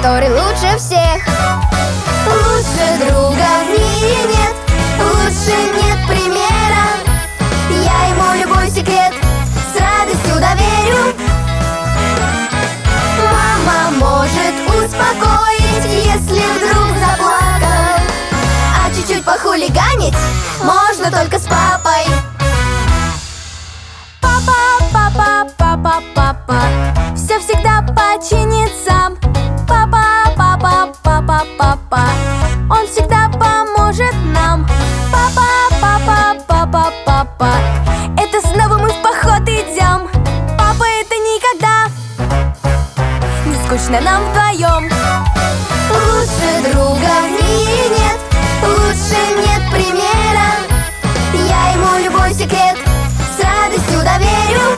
который лучше всех. Лучше друга в мире нет, лучше нет примера. Я ему любой секрет с радостью доверю. Мама может успокоить, если вдруг заплакал, а чуть-чуть похулиганить можно только с папой. Папа, папа, папа, все всегда починит сам. Папа, папа, папа, папа, он всегда поможет нам. Папа, папа, папа, папа, это снова мы в поход идем. Папа, это никогда не скучно нам вдвоем. Лучше друга в мире нет, лучше нет примера. Я ему любой секрет с радостью доверю.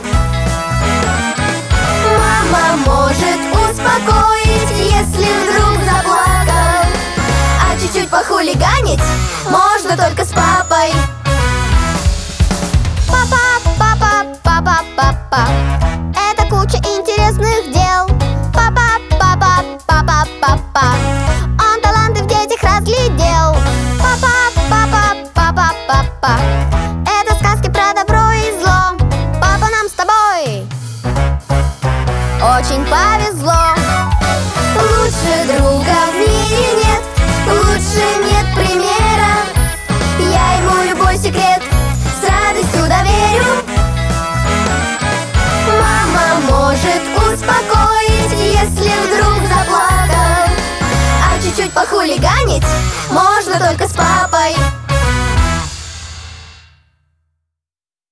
Мама может успокоить, если вдруг заплакал, а чуть-чуть похулиганить можно только с папой. Папа, папа, папа, папа, это куча интересных дел. Папа, папа, папа, папа, он таланты в детях разглядел. Папа, папа, папа, папа, это сказки про добро и зло. Папа, нам с тобой очень повезло. Лучше друга в мире нет, лучше нет примера. Я ему любой секрет с радостью доверю. Мама может успокоить, если вдруг заплакал, а чуть-чуть похулиганить можно только с папой.